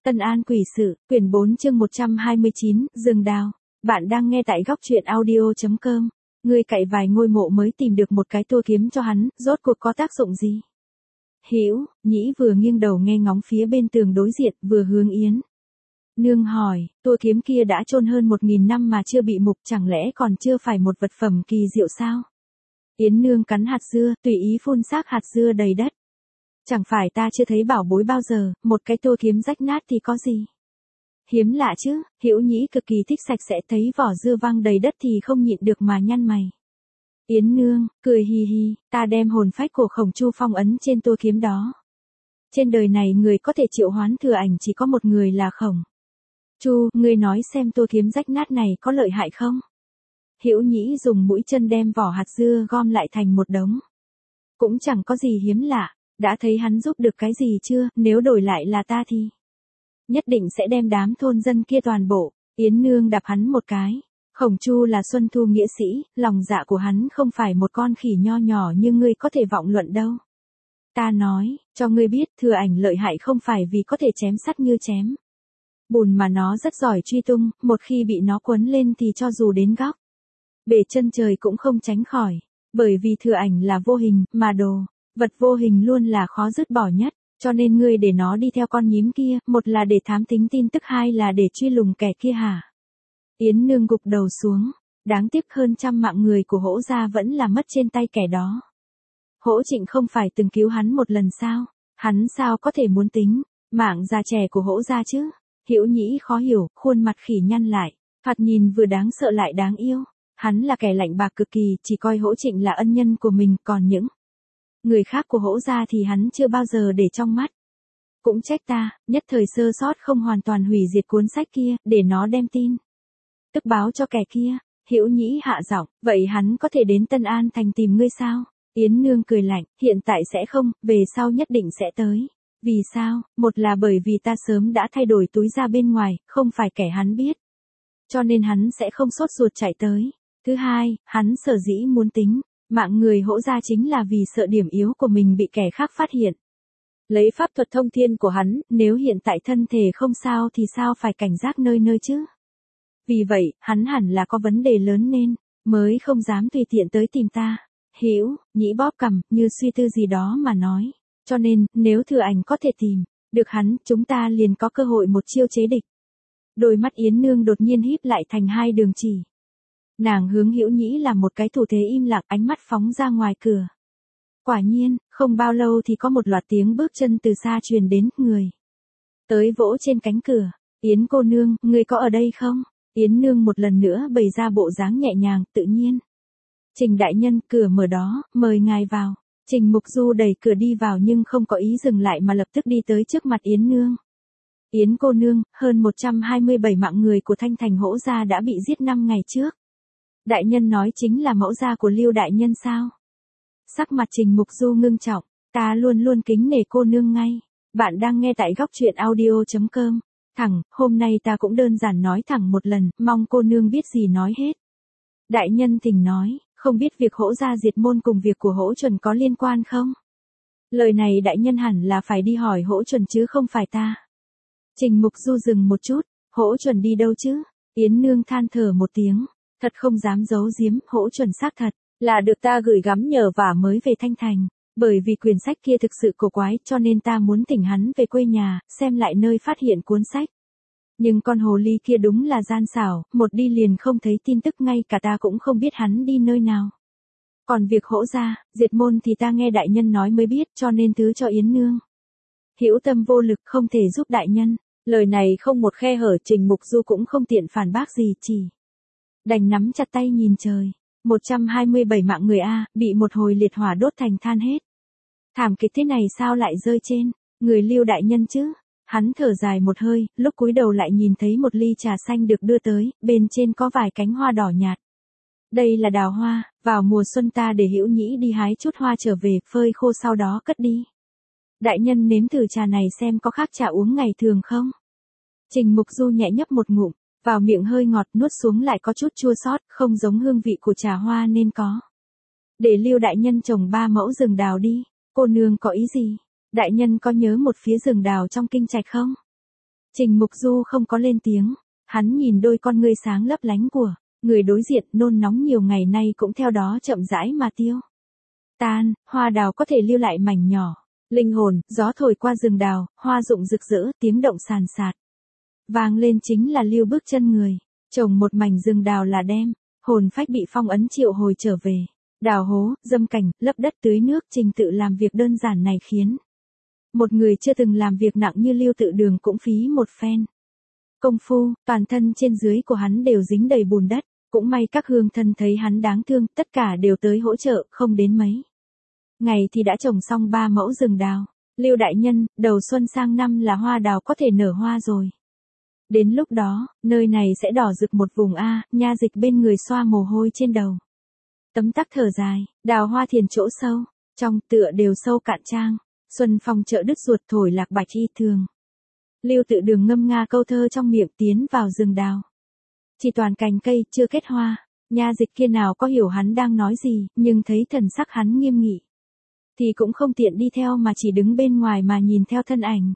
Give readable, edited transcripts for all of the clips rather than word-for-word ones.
Tân An Quỷ Sự, quyển 4 chương 129, Rừng Đào. Bạn đang nghe tại góc truyện audio.com. Ngươi cậy vài ngôi mộ mới tìm được một cái tua kiếm cho hắn, rốt cuộc có tác dụng gì? Hữu Nhĩ vừa nghiêng đầu nghe ngóng phía bên tường đối diện, vừa hướng Yến Nương hỏi, tua kiếm kia đã chôn hơn 1000 năm mà chưa bị mục, chẳng lẽ còn chưa phải một vật phẩm kỳ diệu sao? Yến Nương cắn hạt dưa, tùy ý phun xác hạt dưa đầy đất. Chẳng phải ta chưa thấy bảo bối bao giờ, một cái tua kiếm rách nát thì có gì? Hiếm lạ chứ. Hữu Nhĩ cực kỳ thích sạch sẽ, thấy vỏ dưa văng đầy đất thì không nhịn được mà nhăn mày. Yến Nương cười hì hì, ta đem hồn phách của Khổng Chu phong ấn trên tua kiếm đó. Trên đời này người có thể triệu hoán thừa ảnh chỉ có một người là Khổng Chu, ngươi nói xem tua kiếm rách nát này có lợi hại không? Hữu Nhĩ dùng mũi chân đem vỏ hạt dưa gom lại thành một đống. Cũng chẳng có gì hiếm lạ. Đã thấy hắn giúp được cái gì chưa, nếu đổi lại là ta thì nhất định sẽ đem đám thôn dân kia toàn bộ. Yến Nương đạp hắn một cái. Khổng Chu là Xuân Thu nghĩa sĩ, lòng dạ của hắn không phải một con khỉ nho nhỏ như ngươi có thể vọng luận đâu. Ta nói, cho ngươi biết thừa ảnh lợi hại không phải vì có thể chém sắt như chém bùn mà nó rất giỏi truy tung, một khi bị nó quấn lên thì cho dù đến góc bể chân trời cũng không tránh khỏi, bởi vì thừa ảnh là vô hình, mà vật vô hình luôn là khó dứt bỏ nhất, cho nên ngươi để nó đi theo con nhím kia, một là để thám thính tin tức, hai là để truy lùng kẻ kia hả? Yến Nương gục đầu xuống, đáng tiếc hơn 100 mạng người của Hỗ gia vẫn là mất trên tay kẻ đó. Hỗ Trịnh không phải từng cứu hắn một lần sao? Hắn sao có thể muốn tính mạng già trẻ của Hỗ gia chứ? Hữu Nhĩ khó hiểu, khuôn mặt khỉ nhăn lại, thoạt nhìn vừa đáng sợ lại đáng yêu. Hắn là kẻ lạnh bạc cực kỳ, chỉ coi Hỗ Trịnh là ân nhân của mình, còn những người khác của Hỗ gia thì hắn chưa bao giờ để trong mắt. Cũng trách ta, nhất thời sơ sót không hoàn toàn hủy diệt cuốn sách kia, để nó đem tin tức báo cho kẻ kia. Hữu Nhĩ hạ giọng, vậy hắn có thể đến Tân An thành tìm ngươi sao? Yến Nương cười lạnh, hiện tại sẽ không, về sau nhất định sẽ tới. Vì sao? Một là bởi vì ta sớm đã thay đổi túi ra bên ngoài, không phải kẻ hắn biết, cho nên hắn sẽ không sốt ruột chạy tới. Thứ hai, hắn sở dĩ muốn tính mạng người Hỗ gia chính là vì sợ điểm yếu của mình bị kẻ khác phát hiện. Lấy pháp thuật thông thiên của hắn, nếu hiện tại thân thể không sao thì sao phải cảnh giác nơi nơi chứ? Vì vậy, hắn hẳn là có vấn đề lớn nên mới không dám tùy tiện tới tìm ta. Hữu Nhĩ bóp cằm, như suy tư gì đó mà nói. Cho nên, nếu thừa ảnh có thể tìm được hắn, chúng ta liền có cơ hội một chiêu chế địch. Đôi mắt Yến Nương đột nhiên híp lại thành hai đường chỉ. Nàng hướng Hữu Nhĩ làm một cái thủ thế im lặng, ánh mắt phóng ra ngoài cửa. Quả nhiên, không bao lâu thì có một loạt tiếng bước chân từ xa truyền đến, người tới vỗ trên cánh cửa. Yến cô nương, ngươi có ở đây không? Yến Nương một lần nữa bày ra bộ dáng nhẹ nhàng, tự nhiên. Trình đại nhân, cửa mở đó, mời ngài vào. Trình Mục Du đẩy cửa đi vào nhưng không có ý dừng lại mà lập tức đi tới trước mặt Yến Nương. Yến cô nương, hơn 127 mạng người của Thanh Thành Hỗ gia đã bị giết 5 ngày trước. Đại nhân nói chính là mẫu gia của Lưu đại nhân sao? Sắc mặt Trình Mục Du ngưng trọng, ta luôn luôn kính nể cô nương ngay. Bạn đang nghe tại góc truyện audio.com. Thẳng, hôm nay ta cũng đơn giản nói thẳng một lần, mong cô nương biết gì nói hết. Đại nhân thỉnh nói, không biết việc Hỗ gia diệt môn cùng việc của Hỗ Chuẩn có liên quan không? Lời này đại nhân hẳn là phải đi hỏi Hỗ Chuẩn chứ không phải ta. Trình Mục Du dừng một chút, Hỗ Chuẩn đi đâu chứ? Yến Nương than thở một tiếng, thật không dám giấu giếm, Hỗ Chuẩn xác thật là được ta gửi gắm nhờ vả mới về Thanh Thành. Bởi vì quyển sách kia thực sự cổ quái, cho nên ta muốn thỉnh hắn về quê nhà, xem lại nơi phát hiện cuốn sách. Nhưng con hồ ly kia đúng là gian xảo, một đi liền không thấy tin tức, ngay cả ta cũng không biết hắn đi nơi nào. Còn việc Hỗ gia diệt môn thì ta nghe đại nhân nói mới biết, cho nên thứ cho Yến Nương hữu tâm vô lực, không thể giúp đại nhân. Lời này không một khe hở, Trình Mục Du cũng không tiện phản bác gì, chỉ đành nắm chặt tay nhìn trời. 127 mạng người a, bị một hồi liệt hỏa đốt thành than hết. Thảm kịch thế này sao lại rơi trên người Lưu đại nhân chứ? Hắn thở dài một hơi, lúc cúi đầu lại nhìn thấy một ly trà xanh được đưa tới, bên trên có vài cánh hoa đỏ nhạt. Đây là đào hoa, vào mùa xuân ta để Hữu Nhĩ đi hái chút hoa trở về, phơi khô sau đó cất đi. Đại nhân nếm thử trà này xem có khác trà uống ngày thường không? Trình Mục Du nhẹ nhấp một ngụm, vào miệng hơi ngọt, nuốt xuống lại có chút chua xót, không giống hương vị của trà hoa nên có. Để Lưu đại nhân trồng 3 mẫu rừng đào đi. Cô nương có ý gì? Đại nhân có nhớ một phía rừng đào trong kinh trạch không? Trình Mục Du không có lên tiếng, hắn nhìn đôi con ngươi sáng lấp lánh của người đối diện, nôn nóng nhiều ngày nay cũng theo đó chậm rãi mà tiêu tan, hoa đào có thể lưu lại mảnh nhỏ, linh hồn, gió thổi qua rừng đào, hoa rụng rực rỡ, tiếng động sàn sạt. Vang lên chính là lưu bước chân người, trồng một mảnh rừng đào là đem, hồn phách bị phong ấn triệu hồi trở về. Đào hố, dâm cảnh, lấp đất tưới nước, trình tự làm việc đơn giản này khiến một người chưa từng làm việc nặng như Lưu Tự Đường cũng phí một phen công phu, toàn thân trên dưới của hắn đều dính đầy bùn đất, cũng may các hương thân thấy hắn đáng thương, tất cả đều tới hỗ trợ, không đến mấy ngày thì đã trồng xong 3 mẫu rừng đào. Lưu đại nhân, đầu xuân sang năm là hoa đào có thể nở hoa rồi. Đến lúc đó, nơi này sẽ đỏ rực một vùng a. Nha Dịch bên người xoa mồ hôi trên đầu. Tấm tắc thở dài, đào hoa thiền chỗ sâu, trong tựa đều sâu cạn trang. Xuân phong chợ đứt ruột thổi lạc bạch y thường. Lưu Tự Đường ngâm nga câu thơ trong miệng tiến vào rừng đào. Chỉ toàn cành cây chưa kết hoa, Nha Dịch kia nào có hiểu hắn đang nói gì, nhưng thấy thần sắc hắn nghiêm nghị thì cũng không tiện đi theo mà chỉ đứng bên ngoài mà nhìn theo thân ảnh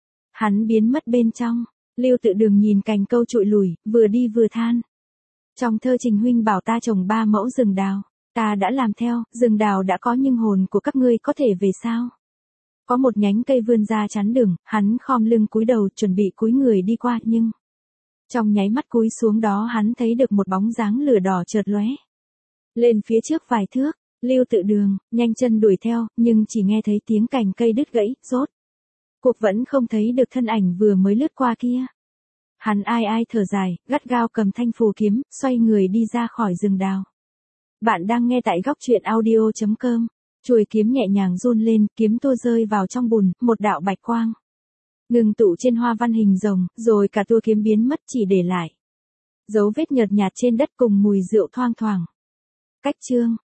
hắn biến mất bên trong. Lưu Tự Đường nhìn cành câu trụi lùi, vừa đi vừa than. Trong thơ Trình huynh bảo ta trồng 3 mẫu rừng đào, ta đã làm theo, rừng đào đã có nhưng hồn của các ngươi có thể về sao? Có một nhánh cây vươn ra chắn đường, hắn khom lưng cúi đầu chuẩn bị cúi người đi qua, nhưng trong nháy mắt cúi xuống đó hắn thấy được một bóng dáng lửa đỏ chợt lóe lên phía trước vài thước. Lưu Tự Đường nhanh chân đuổi theo, nhưng chỉ nghe thấy tiếng cành cây đứt gãy, rốt cuộc vẫn không thấy được thân ảnh vừa mới lướt qua kia. Hắn ai ai thở dài, gắt gao cầm thanh phù kiếm, xoay người đi ra khỏi rừng đào. Bạn đang nghe tại góc truyện audio.com. Chuôi kiếm nhẹ nhàng run lên, kiếm tua rơi vào trong bùn, một đạo bạch quang ngừng tụ trên hoa văn hình rồng, rồi cả tua kiếm biến mất, chỉ để lại dấu vết nhợt nhạt trên đất cùng mùi rượu thoang thoảng. Cách chương